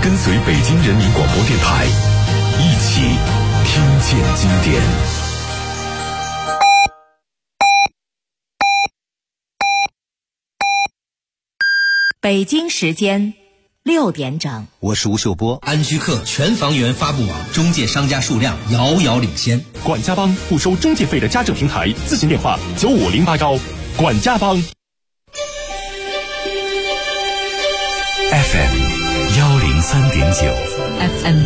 跟随北京人民广播电台，一起听见经典。 北京时间6点整， 我是吴秀波。 安居客全房源发布网，中介商家数量遥遥领先。 管家帮不收中介费的家政平台，咨询电话9508管家帮。 FM 103.9 FM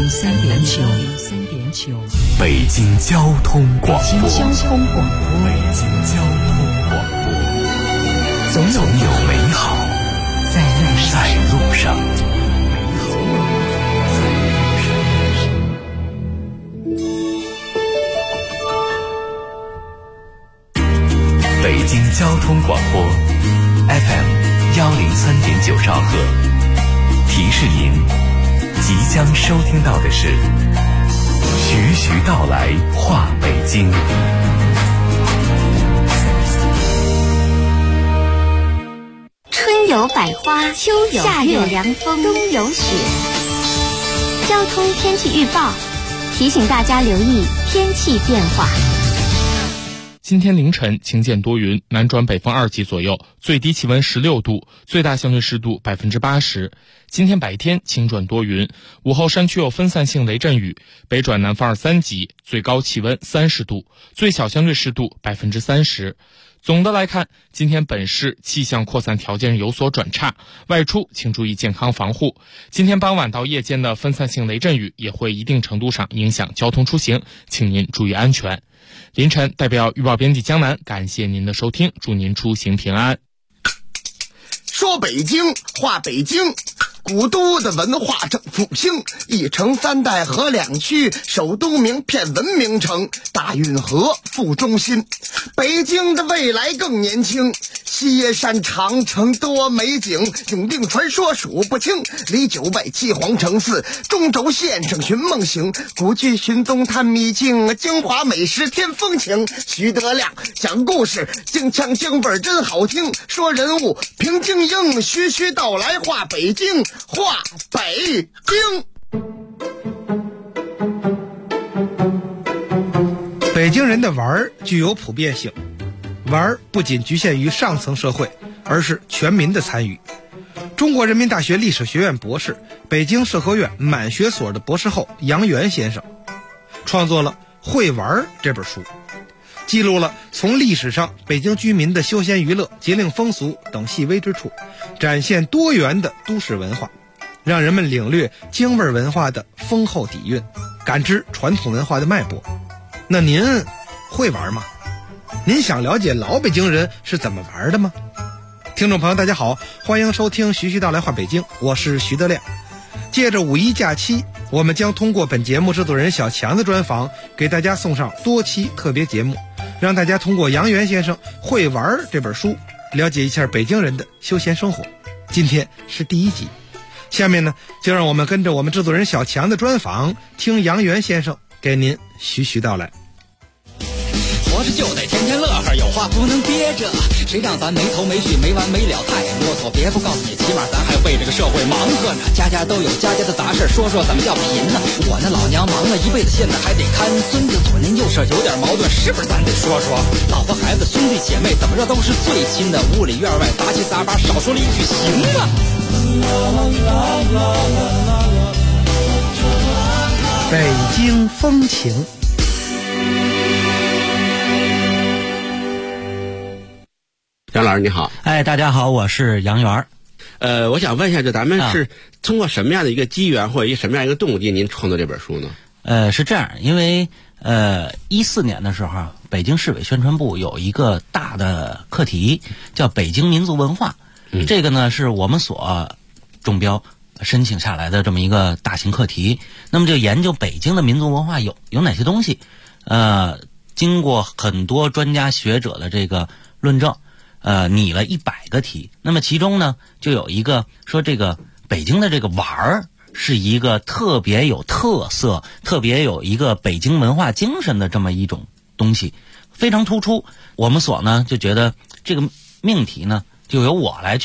103.9， 北京交通广播。 北京交通广播， 北京交通广播，总有美好在路上。北京交通广播 FM 103.9兆赫，提示您即将收听到的是徐徐道来话北京。 春有百花，秋有夏有凉风，冬有雪。交通天气预报提醒大家留意天气变化。 今天凌晨晴间多云，南转北风2级左右，最低气温16度，最大相对湿度80%。今天白天晴转多云，午后山区有分散性雷阵雨，北转南风2、3级，最高气温30度，最小相对湿度30%。总的来看，今天本市气象扩散条件有所转差，外出请注意健康防护。今天傍晚到夜间的分散性雷阵雨也会一定程度上影响交通出行，请您注意安全。凌晨代表预报编辑江南感谢您的收听，祝您出行平安。 说北京话北京，古都的文化正复兴，一城3代合2区，首都名片文明城，大运河副中心。北京的未来更年轻，西山长城多美景，永定传说数不清，离9外7皇城4，中轴线上寻梦行，古剧寻踪探秘境，京华美食添风情。徐德亮讲故事，京腔京味真好听，说人物评京英，徐徐道来话北京，话北京。 北京人的玩具有普遍性，玩不仅局限于上层社会，而是全民的参与。中国人民大学历史学院博士、北京社科院满学所的博士后杨元先生创作了《会玩》这本书，记录了从历史上北京居民的休闲娱乐、节令风俗等细微之处，展现多元的都市文化，让人们领略京味文化的丰厚底蕴，感知传统文化的脉搏。那您会玩吗？您想了解老北京人是怎么玩的吗？听众朋友大家好，欢迎收听徐徐道来话北京，我是徐德亮。借着5·1假期，我们将通过本节目制作人小强的专访，给大家送上多期特别节目，让大家通过杨元先生《会玩》这本书了解一下北京人的休闲生活。今天是第1集，下面呢，就让我们跟着我们制作人小强的专访，听杨元先生给您徐徐道来。 活着就得天天乐呵，有话不能憋着，谁让咱没头没绪没完没了，太啰嗦。别不告诉你，起码咱还为这个社会忙活呢。家家都有家家的杂事，说说怎么叫贫呢？我那老娘忙了一辈子，现在还得看孙子，左邻右舍有点矛盾，是不是咱得说说？老婆孩子兄弟姐妹怎么着都是最亲的，屋里院外杂七杂八，少说了一句行吗？ 北京风情。 杨老师你好。 大家好，我是杨元。 我想问一下，就咱们是通过什么样的一个机缘或者什么样一个动机，您创作这本书呢？ 是这样，因为14年的时候，北京市委宣传部有一个大的课题，叫北京民族文化。这个呢是我们所中标申请下来的这么一个大型课题。那么就研究北京的民族文化有哪些东西。经过很多专家学者的这个论证。拟了100个题，那么其中呢，就有一个说这个北京的这个玩儿是一个特别有特色、特别有一个北京文化精神的这么一种东西，非常突出。我们所呢就觉得这个命题呢就由我来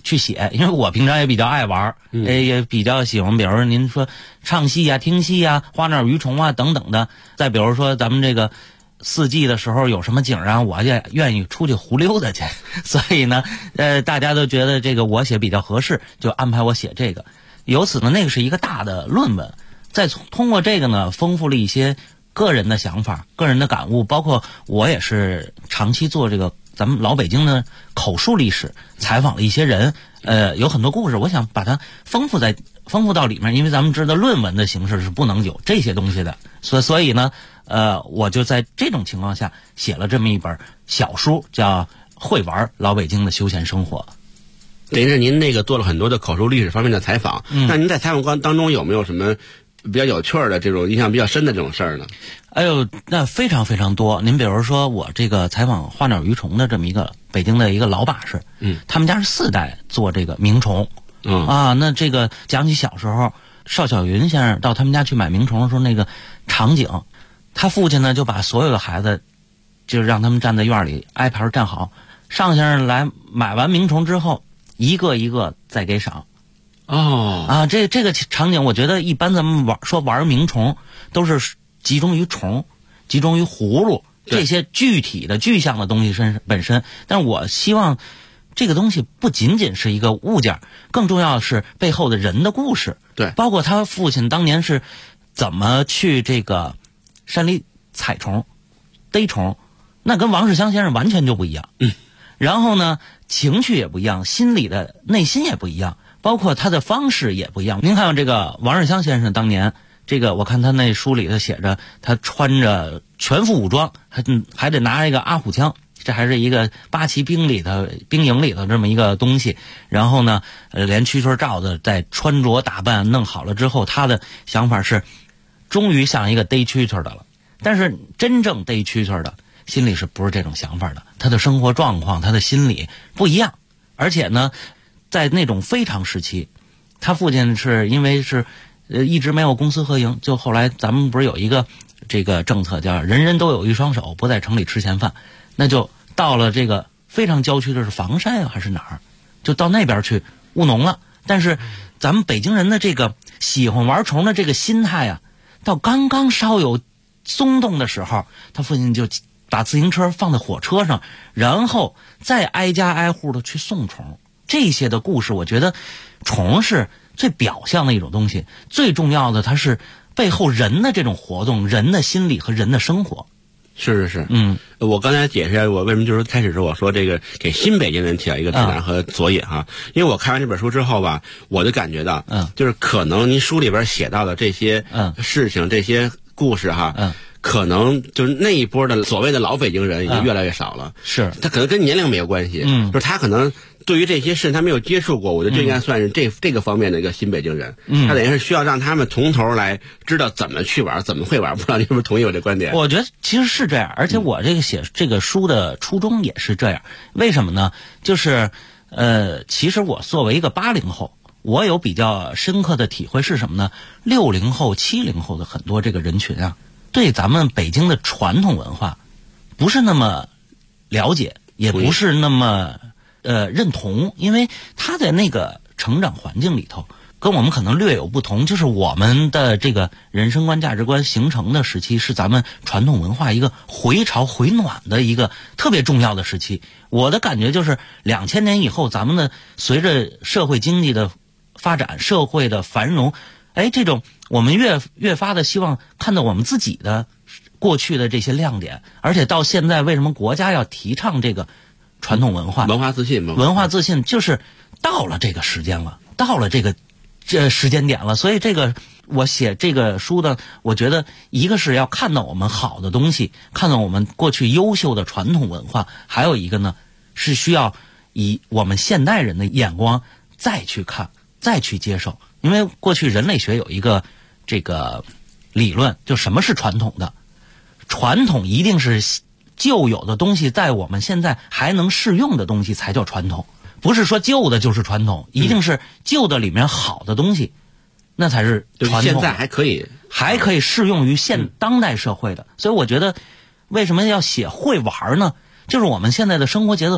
去写，因为我平常也比较爱玩，也比较喜欢，比如说您说唱戏啊、听戏啊、花鸟鱼虫啊等等的。再比如说咱们这个四季的时候有什么景啊，我也愿意出去胡溜达去。所以呢，大家都觉得这个我写比较合适，就安排我写这个。由此呢，那个是一个大的论文，再通过这个呢，丰富了一些个人的想法、个人的感悟，包括我也是长期做这个咱们老北京的口述历史，采访了一些人，有很多故事，我想把它丰富到里面，因为咱们知道论文的形式是不能有这些东西的，所以呢，我就在这种情况下写了这么一本小书，叫《会玩老北京的休闲生活》。 等于是您那个做了很多的口述历史方面的采访，那您在采访当中有没有什么比较有趣的这种印象比较深的这种事儿呢？ 哎呦，那非常非常多。您比如说我这个采访花鸟鱼虫的这么一个北京的一个老把式，他们家是4代做这个鸣虫，那这个讲起小时候邵小云先生到他们家去买鸣虫的时候那个场景，他父亲呢就把所有的孩子就让他们站在院里挨排站好，邵先生来买完鸣虫之后，一个一个再给赏。这个场景，我觉得一般咱们玩鸣虫都是集中于虫，集中于葫芦这些具体的具象的东西本身，但是我希望这个东西不仅仅是一个物件，更重要的是背后的人的故事。 对， 包括他父亲当年是怎么去这个山里采虫、逮虫，那跟王世襄先生完全就不一样。然后呢，情绪也不一样，心里的内心也不一样。包括他的方式也不一样。您看这个王世襄先生当年，这个我看他那书里头写着，他穿着全副武装，还得拿一个阿虎枪，这还是一个八旗兵营里头这么一个东西。然后呢，连蛐蛐罩子在穿着打扮弄好了之后，他的想法是，终于像一个逮蛐蛐的了。但是真正逮蛐蛐的心里是不是这种想法的？他的生活状况，他的心理不一样，而且呢。在那种非常时期，他父亲是因为是一直没有公私合营，就后来咱们不是有一个这个政策叫人人都有一双手，不在城里吃闲饭，那就到了这个非常郊区的是房山还是哪儿，就到那边去务农了。但是咱们北京人的这个喜欢玩虫的这个心态啊，到刚刚稍有松动的时候，他父亲就把自行车放在火车上，然后再挨家挨户的去送虫。这些的故事，我觉得虫是最表象的一种东西，最重要的它是背后人的这种活动、人的心理和人的生活。 是，我刚才解释我为什么就是开始时我说这个给新北京人起了一个指南和佐引哈，因为我看完这本书之后吧，我就感觉到，就是可能您书里边写到的这些事情、这些故事哈，可能就是那一波的所谓的老北京人已经越来越少了。 是， 他可能跟年龄没有关系，就是他可能对于这些事他没有接触过，我觉得这应该算是这个方面的一个新北京人。他等于是需要让他们从头来知道怎么去玩，怎么会玩。不知道你是不是同意我这观点？ 我觉得其实是这样，而且我这个写这个书的初衷也是这样。为什么呢？就是其实我作为一个80后，我有比较深刻的体会是什么呢？60后、70后的很多这个人群啊，对咱们北京的传统文化不是那么了解，也不是那么认同，因为他在那个成长环境里头跟我们可能略有不同，就是我们的这个人生观、价值观形成的时期是咱们传统文化一个回潮回暖的一个特别重要的时期。我的感觉就是2000年以后，咱们的随着社会经济的发展、社会的繁荣，这种我们越发的希望看到我们自己的过去的这些亮点，而且到现在为什么国家要提倡这个传统文化、 文化自信就是到了这个时间了，到了这时间点了。所以我写这个书呢，我觉得一个是要看到我们好的东西，看到我们过去优秀的传统文化，还有一个呢是需要以我们现代人的眼光再去看、再去接受。因为过去人类学有一个这个理论，就什么是传统的？传统一定是旧有的东西在我们现在还能适用的东西才叫传统，不是说旧的就是传统，一定是旧的里面好的东西，那才是传统。 现在还可以适用于当代社会的。所以我觉得为什么要写会玩呢？就是我们现在的生活节奏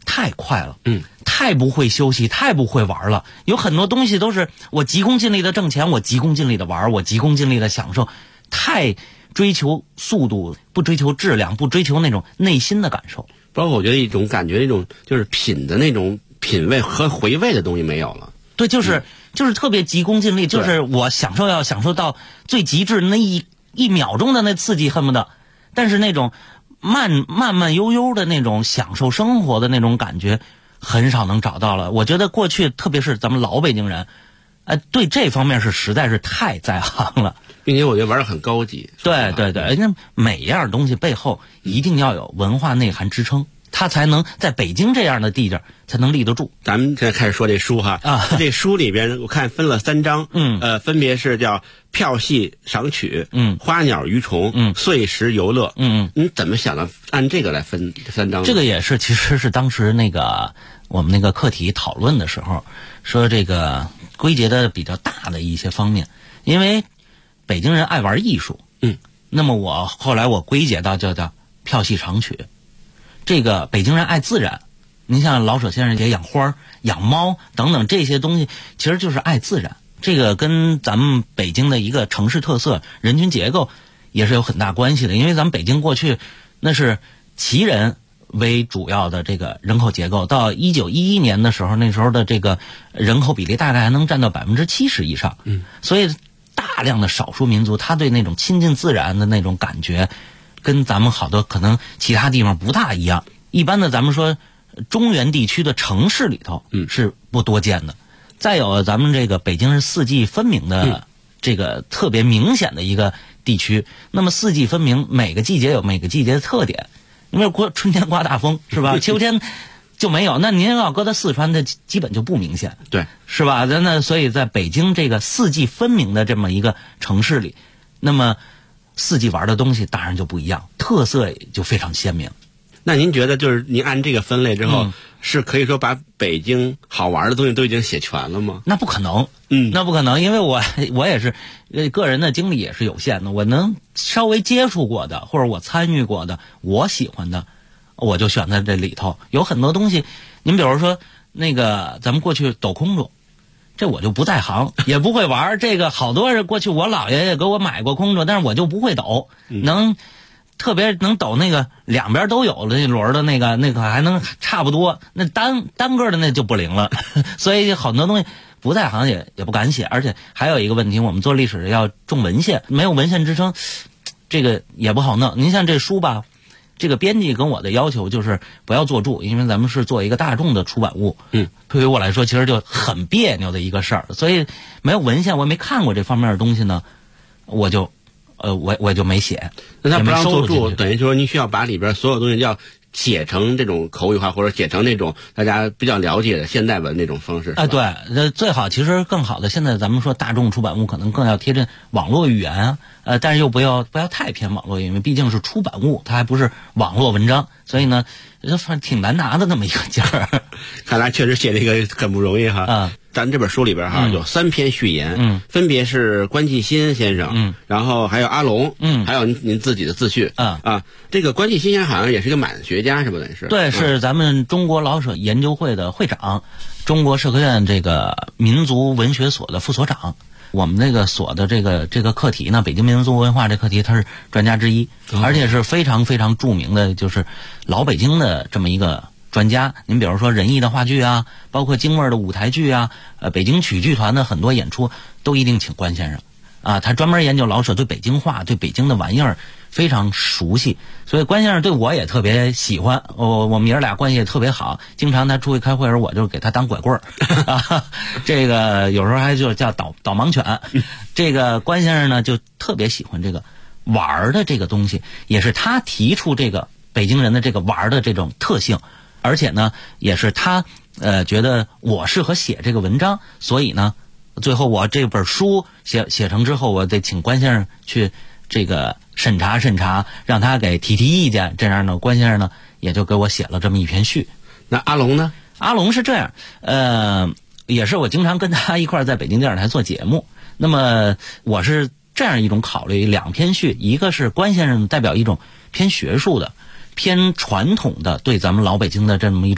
太快了，太不会休息，太不会玩了。有很多东西都是我急功近利的挣钱，我急功近利的玩，我急功近利的享受，太追求速度，不追求质量，不追求那种内心的感受。 包括我觉得一种感觉，一种就是品的那种品味和回味的东西没有了。 对，就是特别急功近利，就是我要享受到最极致那一秒钟的那刺激，恨不得，但是那种慢悠悠的那种享受生活的那种感觉，很少能找到了。我觉得过去，特别是咱们老北京人，对这方面是实在是太在行了， 并且我觉得玩得很高级。 对，人家每样东西背后一定要有文化内涵支撑，它才能在北京这样的地界才能立得住。 咱们现在开始说这书哈，这书里边我看分了3章，分别是叫票戏赏曲，花鸟鱼虫，碎石游乐，你怎么想的？按这个来分3章？ 这个也是，其实是当时我们那个课题讨论的时候说，这个归结的比较大的一些方面，因为北京人爱玩艺术，那么后来我归结到叫票戏赏曲。这个北京人爱自然，您像老舍先生也养花、养猫等等这些东西，其实就是爱自然。这个跟咱们北京的一个城市特色、人群结构也是有很大关系的。因为咱们北京过去那是旗人为主要的这个人口结构，到1911年的时候，那时候的这个人口比例大概还能占到70%以上。所以大量的少数民族，他对那种亲近自然的那种感觉，跟咱们好多可能其他地方不大一样。一般的咱们说中原地区的城市里头是不多见的。再有咱们这个北京是四季分明的这个特别明显的一个地区。那么四季分明，每个季节有每个季节的特点。因为春天刮大风是吧？秋天就没有。那您要搁到四川，它基本就不明显， 对， 是吧？那所以在北京这个四季分明的这么一个城市里，那么四季玩的东西当然就不一样，特色也就非常鲜明。 那您觉得就是您按这个分类之后，是可以说把北京好玩的东西都已经写全了吗？ 那不可能，那不可能，因为我也是个人的精力也是有限的，我能稍微接触过的或者我参与过的，我喜欢的，我就选在这里头。有很多东西，您比如说那个咱们过去抖空中，这我就不在行，也不会玩。这个好多人过去我姥爷也给我买过空中，但是我就不会抖，特别能抖那个两边都有的那轮的那个还能差不多，那单个的那就不灵了。所以很多东西不在行也不敢写。而且还有一个问题，我们做历史要重文献，没有文献支撑，这个也不好弄。您像这书吧，这个编辑跟我的要求就是不要做注，因为咱们是做一个大众的出版物，对于我来说其实就很别扭的一个事儿。所以没有文献，我也没看过这方面的东西呢，我就没写。 那他不让做注，等于说你需要把里边所有东西要写成这种口语化，或者写成那种大家比较了解的现代文那种方式。 对，最好其实更好的，现在咱们说大众出版物可能更要贴近网络语言啊，但是又不要太偏网络，因为毕竟是出版物，它还不是网络文章，所以呢，挺难拿的那么一个劲儿。 看来确实写这个很不容易哈。咱这本书里边哈有3篇序言，分别是关继新先生，然后还有阿龙，还有您自己的自序这个关继新先生好像也是个满学家，是不是？ 对，是咱们中国老舍研究会的会长，中国社科院这个民族文学所的副所长。我们这个所的这个课题呢，北京民族文化这课题，他是专家之一，而且是非常非常著名的，就是老北京的这么一个专家。您比如说仁义的话剧啊，包括京味的舞台剧啊，北京曲剧团的很多演出都一定请关先生啊。他专门研究老舍，对北京话、对北京的玩意儿非常熟悉，所以关先生对我也特别喜欢。我们爷俩关系也特别好，经常他出去开会时，我就给他当拐棍儿啊。这个有时候还就叫导盲犬。这个关先生呢，就特别喜欢这个玩的这个东西，也是他提出这个北京人的这个玩的这种特性。而且呢，也是他觉得我适合写这个文章，所以呢，最后我这本书写成之后，我得请关先生去这个审查，让他给提意见。这样呢，关先生呢也就给我写了这么一篇序。 那阿龙呢？ 阿龙是这样，也是我经常跟他一块儿在北京电视台做节目。那么我是这样一种考虑，2篇序，一个是关先生代表一种偏学术的、偏传统的对咱们老北京的这么一种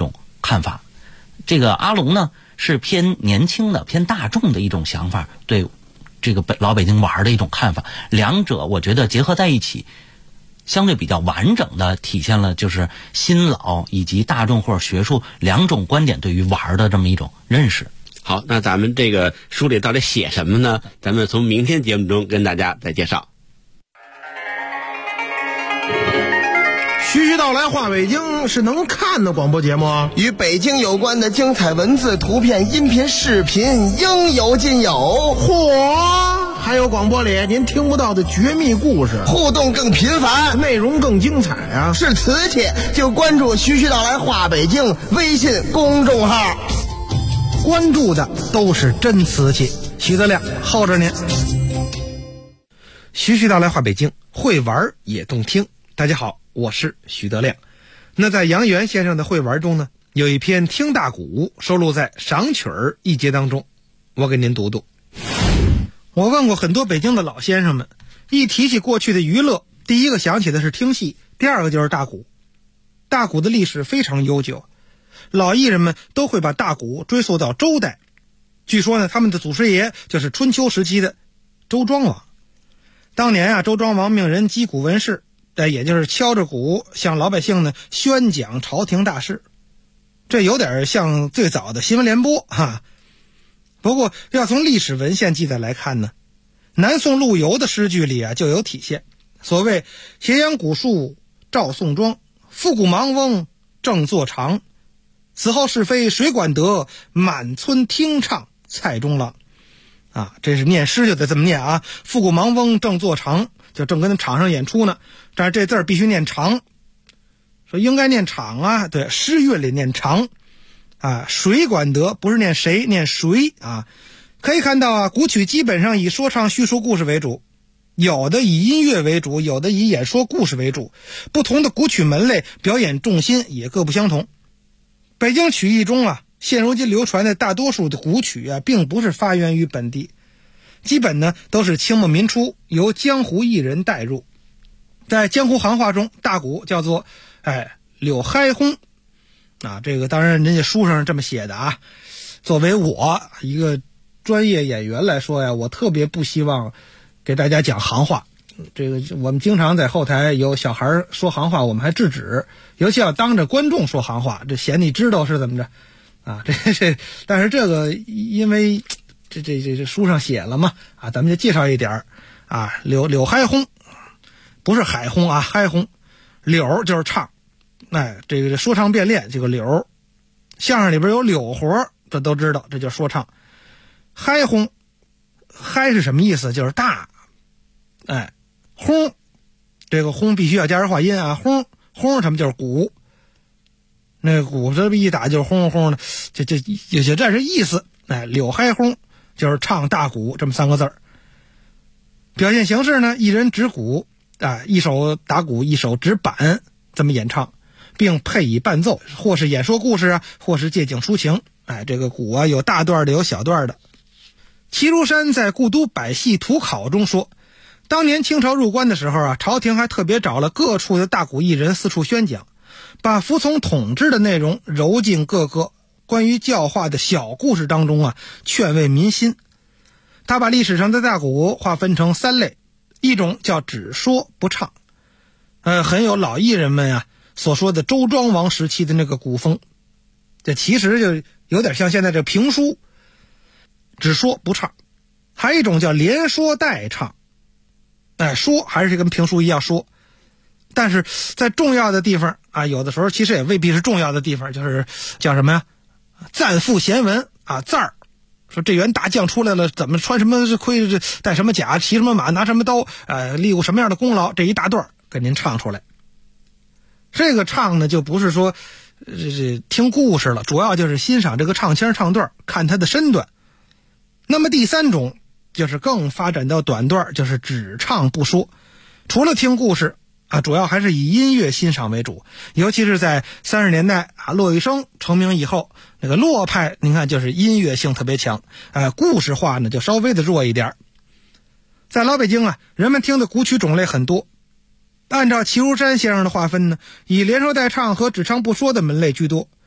看法。这个阿龙呢是偏年轻的、偏大众的一种想法，对这个老北京玩的一种看法。两者我觉得结合在一起，相对比较完整的体现了就是新老以及大众或者学术两种观点对于玩的这么一种认识。 好，那咱们这个书里到底写什么呢？咱们从明天节目中跟大家再介绍。 徐徐道来话北京是能看的广播节目啊， 与北京有关的精彩文字、图片、音频、视频应有尽有。 嚯！还有广播里您听不到的绝密故事， 互动更频繁， 内容更精彩啊！ 是瓷器就关注徐徐道来话北京微信公众号， 关注的都是真瓷器。徐德亮候着您。徐徐道来话北京，会玩也动听。大家好，我是徐德亮。那在杨元先生的会玩中呢，有一篇听大鼓收录在赏曲儿一节当中，我给您读读。我问过很多北京的老先生们，一提起过去的娱乐，第一个想起的是听戏，第二个就是大鼓。大鼓的历史非常悠久，老艺人们都会把大鼓追溯到周代。据说呢，他们的祖师爷就是春秋时期的周庄王。当年啊，周庄王命人击鼓问事，也就是敲着鼓向老百姓呢宣讲朝廷大事。这有点像最早的新闻联播哈。不过要从历史文献记载来看呢，南宋陆游的诗句里啊就有体现。所谓斜阳古树照宋庄，复古盲翁正坐长，此后是非谁管得，满村听唱蔡中郎。啊，这是念诗就得这么念啊！复古盲翁正坐长，就正跟场上演出呢，但是这字儿必须念长，说应该念场啊，对，诗韵里念长啊。谁管得不是念谁，念谁啊。可以看到啊，古曲基本上以说唱叙述故事为主，有的以音乐为主，有的以演说故事为主。不同的古曲门类表演重心也各不相同。北京曲艺中啊，现如今流传的大多数的古曲啊，并不是发源于本地，基本呢都是清末民初由江湖艺人带入。在江湖行话中，大鼓叫做柳嗨轰啊，这个当然人家书上是这么写的啊。作为我一个专业演员来说呀，我特别不希望给大家讲行话。这个我们经常在后台有小孩说行话，我们还制止，尤其要当着观众说行话，这嫌你知道是怎么着啊？但是这个因为这书上写了嘛啊，咱们就介绍一点啊。柳嗨轰不是海轰啊，嗨轰，柳就是唱，这个说唱变练这个柳，相声里边有柳活，这都知道，这叫说唱。嗨轰，嗨是什么意思？就是大，轰，这个轰必须要加上化音啊，轰轰什么就是鼓，那个鼓这一打就是轰轰的，这是意思。柳嗨轰就是唱大鼓这么三个字儿。表现形式呢，一人指鼓一手打鼓，一手指板，这么演唱，并配以伴奏，或是演说故事啊，或是借景抒情。这个鼓啊有大段的，有小段的。齐如山在《故都百戏图考》中说，当年清朝入关的时候啊，朝廷还特别找了各处的大鼓艺人四处宣讲，把服从统治的内容揉进各个关于教化的小故事当中啊，劝慰民心。他把历史上的大鼓划分成三类，一种叫只说不唱，很有老艺人们啊所说的周庄王时期的那个鼓风，这其实就有点像现在这评书，只说不唱。还有一种叫连说带唱，说还是跟评书一样说，但是在重要的地方啊，有的时候其实也未必是重要的地方，就是叫什么呀？赞赋贤文啊，赞儿，说这员大将出来了，怎么穿什么盔，带什么甲，骑什么马，拿什么刀，立过什么样的功劳，这一大段给您唱出来。这个唱呢，就不是说听故事了，主要就是欣赏这个唱腔唱段，看它的身段。那么第三种就是更发展到短段，就是只唱不说。除了听故事啊，主要还是以音乐欣赏为主。尤其是在30年代啊，骆玉笙成名以后，那个骆派您看就是音乐性特别强，故事化呢就稍微的弱一点。在老北京啊，人们听的古曲种类很多。按照齐如山先生的划分呢，以连说带唱和只唱不说的门类居多。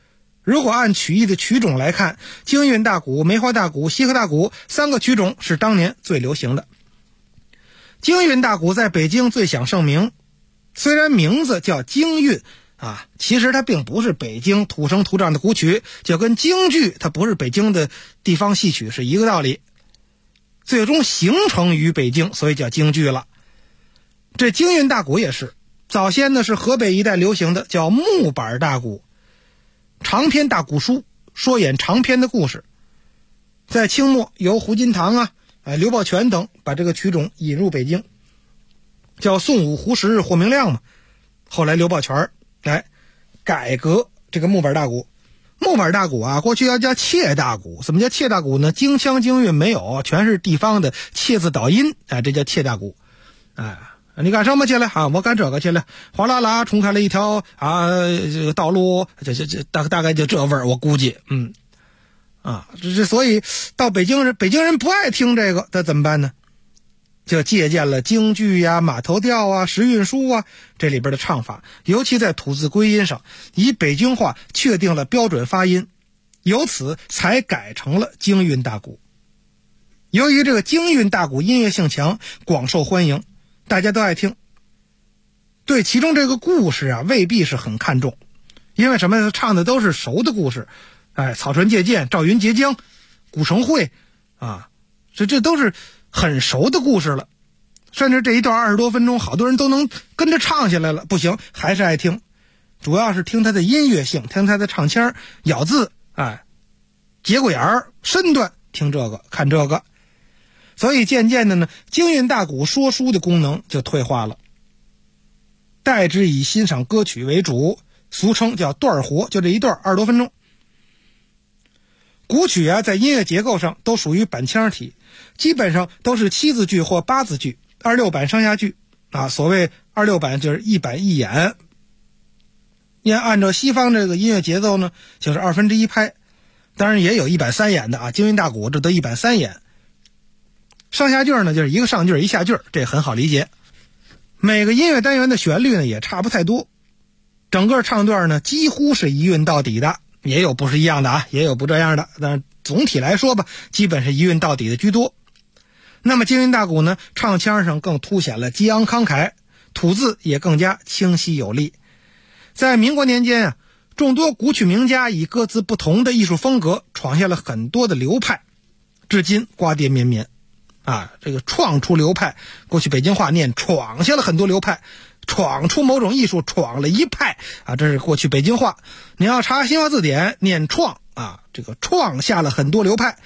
如果按曲艺的曲种来看，京韵大鼓、梅花大鼓、西河大鼓3个曲种是当年最流行的。京韵大鼓在北京最享盛名，虽然名字叫京韵其实它并不是北京土生土长的古曲，就跟京剧它不是北京的地方戏曲是一个道理。最终形成于北京，所以叫京剧了。这京韵大鼓也是，早先呢是河北一带流行的，叫木板大鼓，长篇大鼓书，说演长篇的故事。在清末由胡金堂刘抱全等把这个曲种引入北京，叫宋武、胡适、霍明亮嘛。后来刘抱全改革这个木板大鼓。木板大鼓过去要叫切大鼓。怎么叫切大鼓呢？京腔京韵没有，全是地方的切字导音，这叫切大鼓。你干什么去了我干这个去了，哗啦啦冲开了一条这个道路，这大概就这味儿，我估计。所以到北京人不爱听这个，那怎么办呢？就借鉴了京剧马头调时韵书这里边的唱法，尤其在吐字归音上，以北京话确定了标准发音，由此才改成了京韵大鼓。由于这个京韵大鼓音乐性强，广受欢迎，大家都爱听，对其中这个故事未必是很看重，因为什么？唱的都是熟的故事，草船借箭、赵云截江、古城会这都是很熟的故事了。甚至这一段20多分钟，好多人都能跟着唱下来了。不行，还是爱听，主要是听它的音乐性，听它的唱腔、咬字，节骨眼儿、身段，听这个看这个。所以渐渐的呢，京韵大鼓说书的功能就退化了，代之以欣赏歌曲为主，俗称叫段活，就这一段20多分钟。古曲在音乐结构上都属于板腔体，基本上都是7字句或8字句，26板上下句所谓26板就是1板1眼。按照西方这个音乐节奏呢，就是1/2拍，当然也有1板3眼的京韵大鼓这都1板3眼。上下句呢就是一个上句一下句，这很好理解。每个音乐单元的旋律呢也差不太多，整个唱段呢几乎是一韵到底的，也有不是一样的也有不这样的，但是总体来说吧，基本是一韵到底的居多。那么京韵大鼓呢，唱腔上更凸显了激昂慷慨，吐字也更加清晰有力。在民国年间众多古曲名家以各自不同的艺术风格闯下了很多的流派，至今瓜瓞绵绵这个创出流派，过去北京话念闯下了很多流派，闯出某种艺术，闯了一派这是过去北京话。你要查新华字典念创这个创下了很多流派。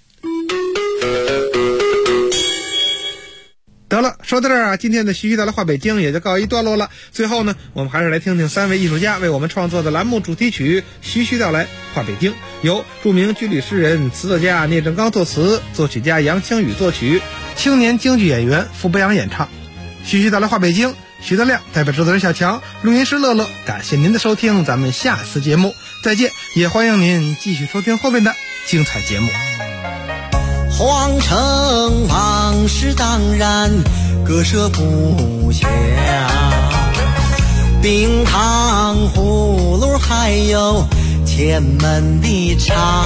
得了，说到这儿今天的徐徐道来话北京也就告一段落了。最后呢，我们还是来听听3位艺术家为我们创作的栏目主题曲《徐徐道来话北京》，由著名军旅诗人、词作家聂正刚作词，作曲家杨清宇作曲，青年京剧演员傅博洋演唱。徐徐道来话北京，徐德亮代表制作人小强，录音师乐乐，感谢您的收听，咱们下次节目再见，也欢迎您继续收听后面的精彩节目。 皇城往事当然割舍不下，冰糖葫芦还有前门的茶，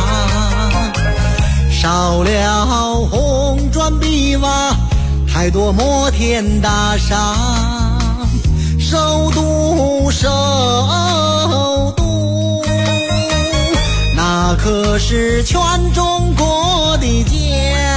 少了红砖碧瓦，太多摩天大厦，首都那可是全中国的家。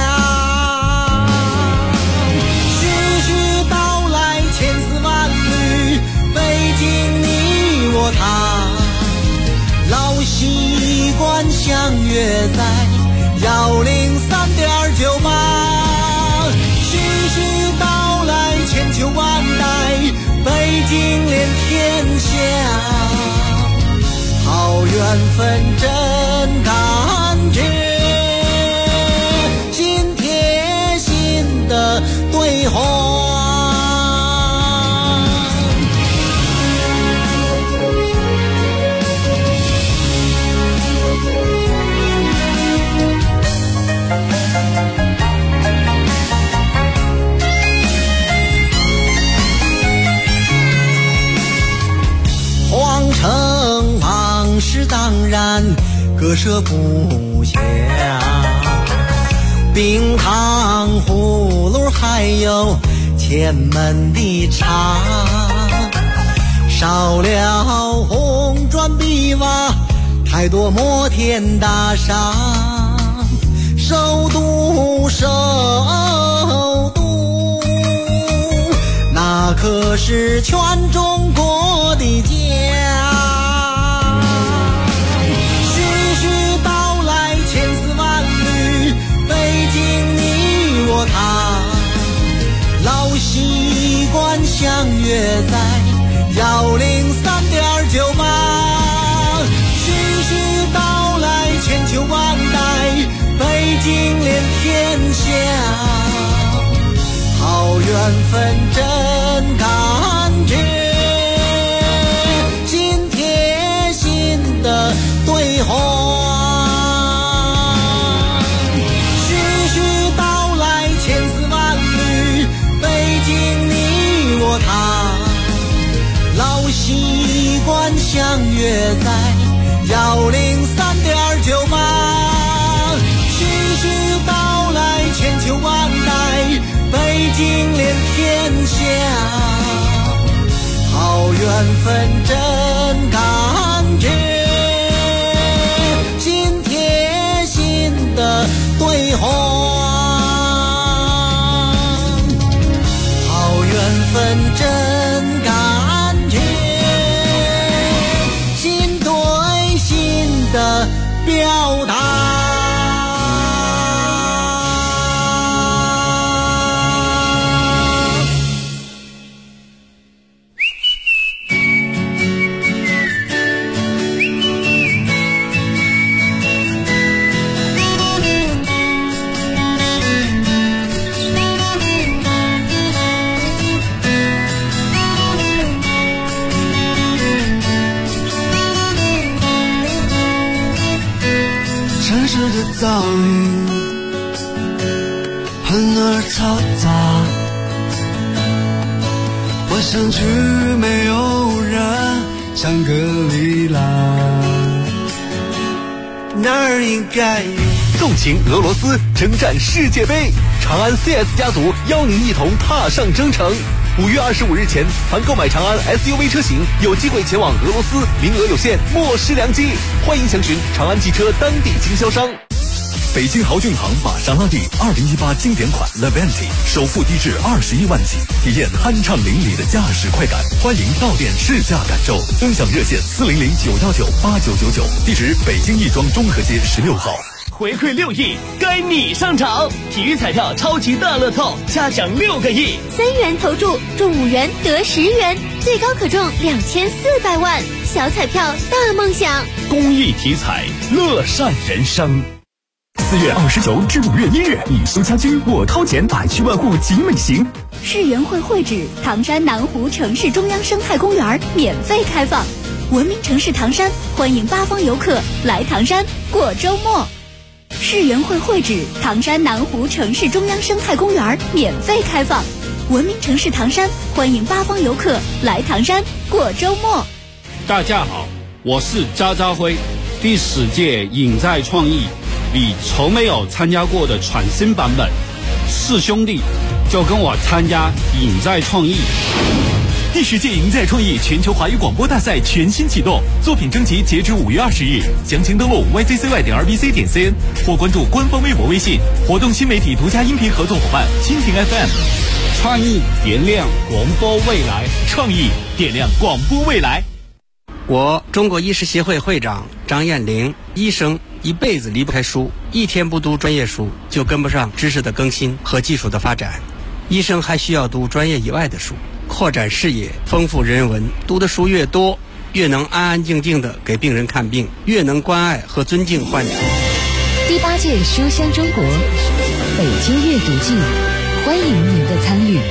徐徐道来千丝万缕，北京你我他，老习惯相约在103.98。徐徐道来千秋万代，北京连天下，好缘分真感觉，心贴心的对话。皇城往事当然割舍不下，冰糖葫芦还有前门的茶，少了红砖碧瓦，太多摩天大厦，首都那可是全中国的家。徐徐道来千丝万缕，北京你我他，老习惯相约在103.98。徐徐道来千秋万代，北京连天下，好缘分真感觉，心贴心的对话。徐徐道来千丝万缕，北京你我他，老习惯相约在103.98。徐徐道来千秋万代，北京连天下，好缘分真感觉，心贴心的对话，好缘分真感觉，心对心的表达。噪音很而嘈杂，我想去没有人香格里拉，哪儿应该有纵情俄罗斯，征战世界杯，长安 CS 家族邀您一同踏上征程。5月25日前，凡购买长安 SUV 车型，有机会前往俄罗斯，名额有限，莫失良机。欢迎详询长安汽车当地经销商。北京豪骏行玛莎拉蒂2018经典款 Levante 首付低至21万起，体验酣畅淋漓的驾驶快感。欢迎到店试驾感受，尊享热线400-919-8999，地址北京亦庄中和街16号。 回馈6亿，该你上场！体育彩票超级大乐透，下奖6个亿 ，3元投注中5元得10元，最高可中2400万，小彩票大梦想。 公益体彩，乐善人生。 4月29至5月1日，以苏家居我掏钱百区万户集美行。 世园会会址唐山南湖城市中央生态公园免费开放，文明城市唐山欢迎8方游客来唐山过周末。世园会会址唐山南湖城市中央生态公园免费开放，文明城市唐山欢迎8方游客来唐山过周末。 大家好，我是渣渣辉，第10届影在创意你从没有参加过的全新版本，是兄弟就跟我参加影在创意。 第10届赢在创意全球华语广播大赛全新启动，作品征集截止5月20日，详情登录 yzcy.rbc.cn 或关注官方微博微信。活动新媒体独家音频合作伙伴蜻蜓 FM。 创意点亮广播未来， 创意点亮广播未来。 我中国医师协会会长张艳玲，医生一辈子离不开书，一天不读专业书就跟不上知识的更新和技术的发展。医生还需要读专业以外的书，扩展视野，丰富人文。读的书越多，越能安安静静地给病人看病，越能关爱和尊敬患者。 第8届书香中国北京阅读季，欢迎您的参与。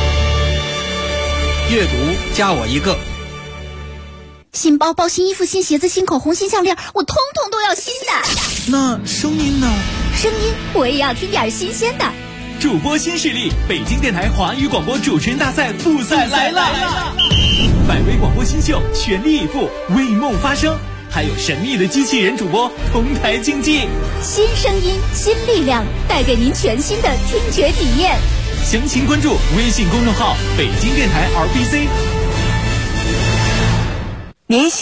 阅读加我一个。 新包包、新衣服、新鞋子、新口红、新项链，我通通都要新的。 那声音呢？ 声音我也要听点新鲜的。 主播新势力，北京电台华语广播主持人大赛复赛来了！百位广播新秀全力以赴，为梦发声。 还有神秘的机器人主播同台竞技。 新声音，新力量，带给您全新的听觉体验。 详情关注微信公众号北京电台 RBC。 您